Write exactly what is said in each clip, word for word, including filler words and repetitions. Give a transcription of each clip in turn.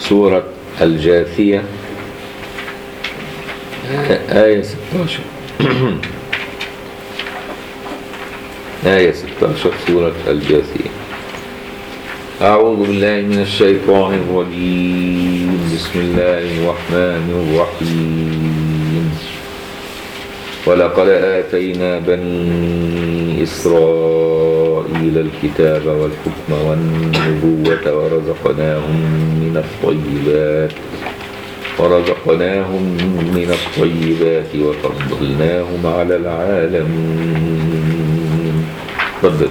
سورة الجاثية آية ستة عشر آية ستة عشر سورة الجاثية. أعوذ بالله من الشيطان الرجيم. بسم الله الرحمن الرحيم. ولقد آتينا بني إسرائيل الكتاب والحكم والنبوة ورزقناهم من الطيبات ورزقناهم من الطيبات وفضلناهم على العالمين. تفضل.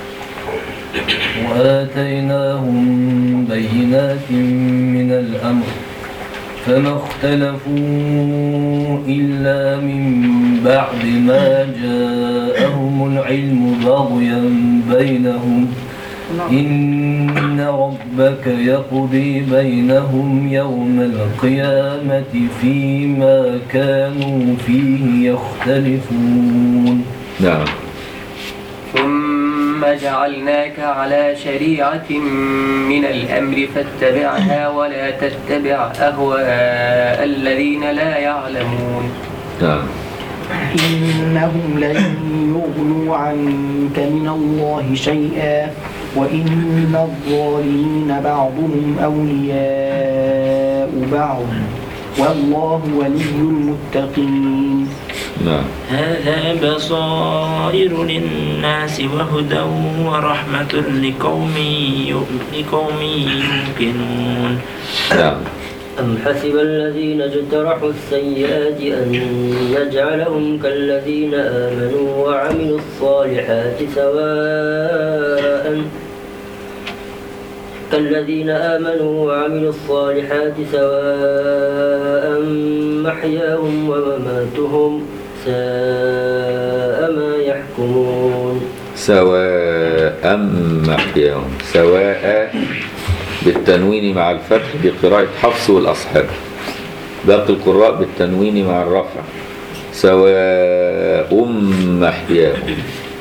وآتيناهم بينات من الأمر فما اختلفوا إلا من بعد ما جاءهم العلم بغيا بينهم إن ربك يقضي بينهم يوم القيامة فيما كانوا فيه يختلفون. نعم. ثم جعلناك على شريعة من الأمر فاتبعها ولا تتبع أهواء الذين لا يعلمون. نعم. إنهم لن يغنوا عنك من الله شيئا وإن الظالمين بعضهم أولياء بعض والله ولي المتقين. نعم. هذا بصائر للناس وهدى ورحمة لقوم لقوم يوقنون. نعم. أم حسب الذين اجترحوا السيئات أن نجعلهم كالذين آمنوا وعملوا الصالحات سواء كالذين آمنوا وعملوا الصالحات سواء محياهم ومماتهم ساء ما يحكمون. سواء محياهم. سواء بالتنوين مع الفتح بقراءة حفص والأصحاب. باقي القراء بالتنوين مع الرفع. سواء محياهم.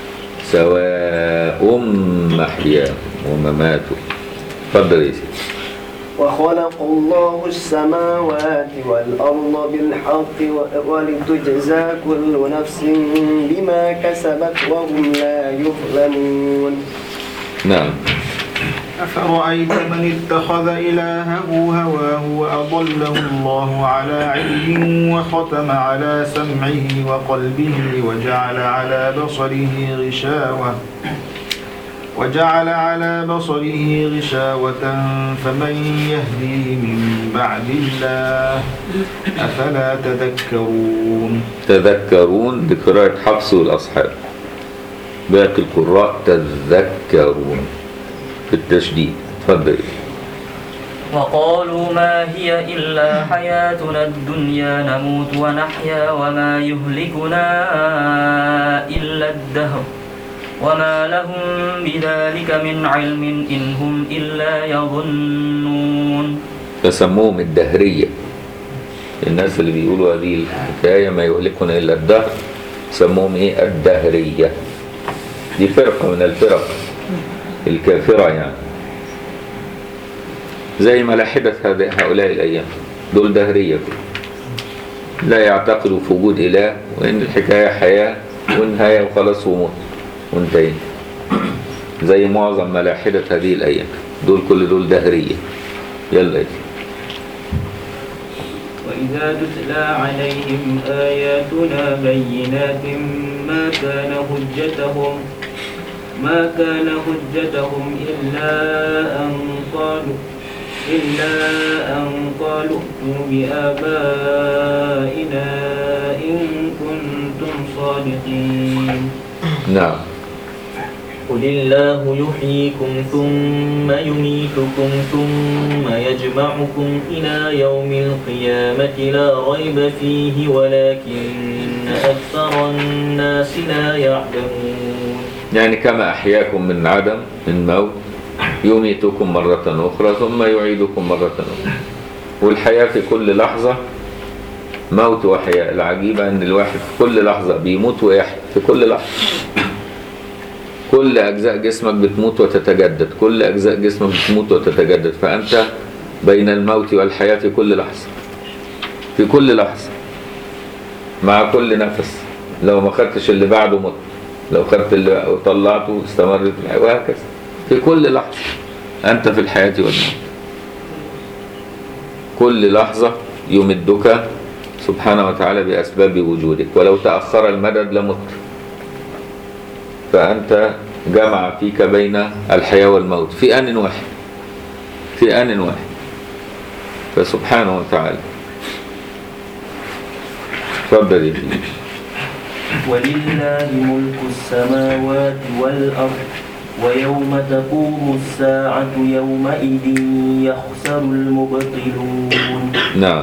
سواء محياهم ومماتهم. تفضل يا سيدي. وخلق الله السماوات والأرض بالحق ولتجزى كل نفس بما كسبت وهم لا يظلمون. نعم. أفرأيت من اتخذ إلهه هواه وأضله الله على علم وختم على سمعه وقلبه وجعل على بصره غشاوة وجعل على بصره غشاوة فمن يهديه من بعد الله أفلا تذكرون. تذكرون بقراءة حفص والأصحاب. باقي القراء تذكرون بالتشديد. تفضل. وقالوا ما هي إلا حياتنا الدنيا نموت ونحيا وما يهلكنا إلا الدهر وما لهم بذلك من علم إن هم إلا يظنون. فسموهم الدهرية. الناس اللي بيقولوا هذه الحكاية ما يهلكنا إلا الدهر سموهم إيه؟ الدهرية. دي فرقة من الفرق الكافرة يعني، زي ملاحدة هؤلاء الأيام. دول دهرية كله، لا يعتقدوا في وجود إله وإن الحكاية حياة ونهاية وخلاص وموت وانتهينا، زي معظم ملاحدة هذه الأيام. دول كل دول دهرية. يلا. وإذا تتلى عليهم آياتنا بينات ما كان حجتهم ما كان حجتهم إلا أن قالوا إلا أن قالوا ائتوا بآبائنا إن كنتم صادقين. نعم. قل الله يحييكم ثم يميتكم ثم يجمعكم إلى يوم القيامة لا ريب فيه ولكن أكثر الناس لا يعلمون. يعني كما أحياكم من عدم من موت يميتكم مرة أخرى ثم يعيدكم مرة أخرى. والحياة في كل لحظة موت وحياة. العجيبة أن الواحد في كل لحظة بيموت ويحيا في كل لحظة. كل أجزاء جسمك بتموت وتتجدد، كل أجزاء جسمك بتموت وتتجدد. فأنت بين الموت والحياة في كل لحظة، في كل لحظة مع كل نفس. لو ما خدتش اللي بعده مت، لو خدت اللي وطلعته استمرت الحياة، وهكذا في كل لحظة أنت في الحياة والموت. كل لحظة يمدك سبحانه وتعالى بأسباب وجودك، ولو تأخر المدد لمت. فأنت جمع فيك بين الحياة والموت في آن واحد، في آن واحد، فسبحانه وتعالى. تفضل يا سيدي. ولله ملك السماوات والأرض ويوم تقوم الساعة يومئذ يخسر المبطلون. نعم.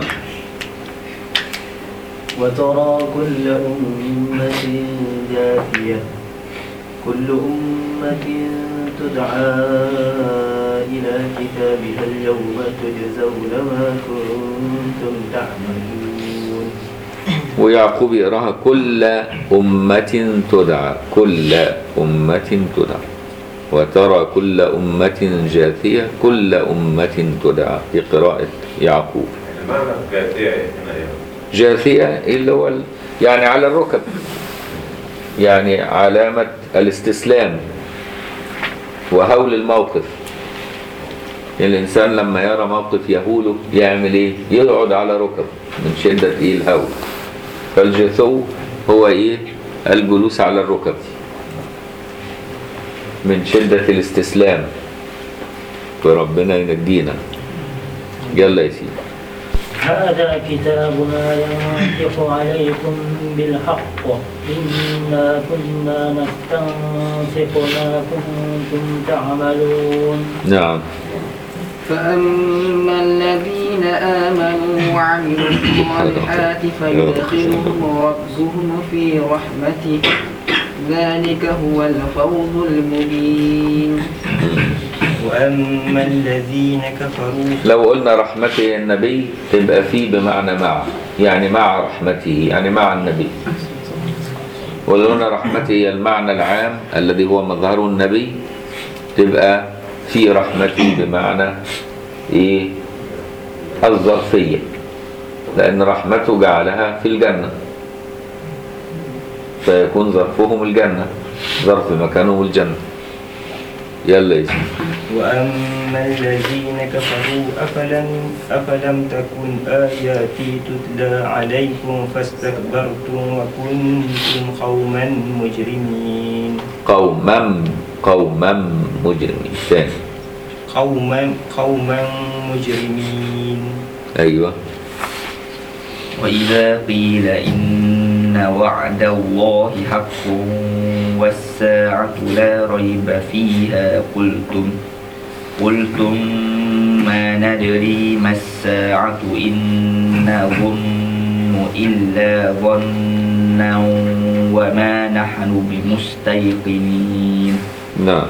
وترى كل أمة جاثية كل أمة تدعى إلى كتابها اليوم تجزون ما كنتم تعملون. ويعقوب يقراها كل أمة تدعى، كل أمة تدعى. وترى كل أمة جاثية كل أمة تدعى في قراءة يعقوب. معنى جاثية هنا ايه؟ جاثية اللي هو يعني على الركب، يعني علامة الاستسلام وهول الموقف. الإنسان لما يرى موقف يهوله يعمل إيه؟ يقعد على ركب من شدة إيه الهول. فالجثو هو إيه؟ الجلوس على الركب من شدة الاستسلام. فربنا ينجينا. يلا يا سيدي. هذا كتابنا ينطق عليكم بالحق إنا كنا نستنسخ ما كنتم تعملون. نعم. فأما الذين آمنوا وعملوا الصالحات فيدخلهم ربهم في رحمته ذلك هو الفوز المبين. وأما الذين كفروا لو قلنا رحمته النبي تبقى فيه بمعنى مع، يعني مع رحمته يعني مع النبي. ولو قلنا رحمته المعنى العام الذي هو مظهره النبي تبقى في رحمته بمعنى ايه؟ الظرفية، لأن رحمته جعلها في الجنة فيكون ظرفهم الجنة، ظرف مكانهم الجنة. يلا يا سيدي. وأما الذين كفروا أفلم, أفلم تكن آياتي تتلى عليكم فاستكبرتم وكنتم قوما مجرمين. قوما قوما مجرمين ثاني. قوما قوما مجرمين. أيوة. وإذا قيل إن وعد الله حق والساعة لا ريب فيها قلتم قلتم ما ندري ما الساعة إن نظن إلا ظنا وما نحن بمستيقنين. نعم.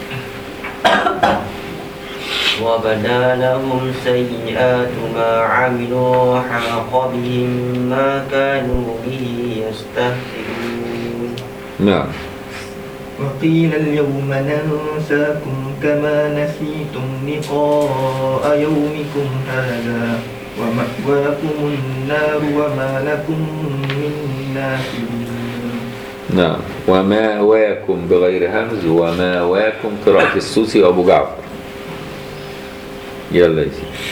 وبدا لهم سيئات ما عملوا وحاق بهم ما كانوا به يستهزئون. نعم. وقيل اليوم ننساكم كما نسيتم لقاء يومكم هذا ومأواكم النار وما لكم من ناصرين. نعم. وماواكم بغير همز، وماواكم قراءة السوسي وأبو جعفر. يلا يا سيدي.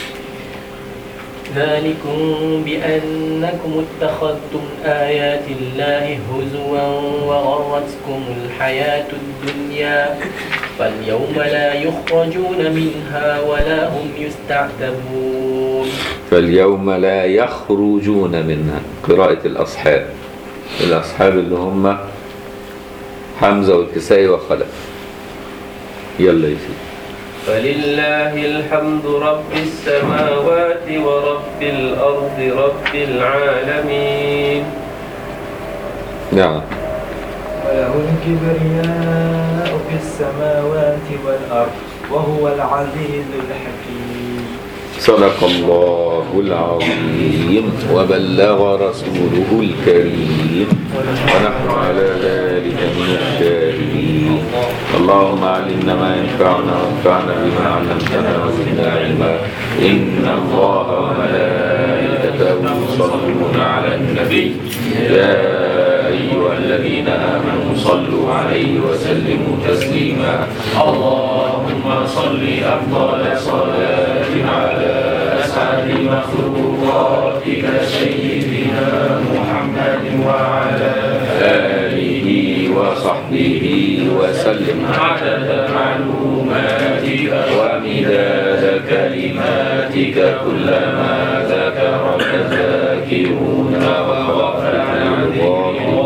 ذلكم بأنكم اتخذتم آيات الله هزوا وغرتكم الحياة الدنيا فاليوم لا يخرجون منها ولا هم يستعتبون. فاليوم لا يخرجون منها قراءة الأصحاب، الأصحاب اللي هم حمزة والكسائي وخلف. يلا يا سيدي. فلله الحمد رب السماوات ورب الأرض رب العالمين. نعم. وله الكبرياء في السماوات والأرض وهو العزيز الحكيم. صدق الله العظيم وبلغ رسوله الكريم ونحن على ذلك من الشاهدين. اللهم علمنا ما ينفعنا وانفعنا بما علمتنا وزدنا علما. إن الله وملائكته يصلون على النبي يا أيها الذين آمنوا صلوا عليه وسلموا تسليما اللهم صل أفضل صلاة على أسعد مخلوقاتك سيدنا محمد وعلى آله وصحبه وسلم عدد معلوماتك ومداد كلماتك كلما ذكرك ذاكرون وغفل عن ذكرك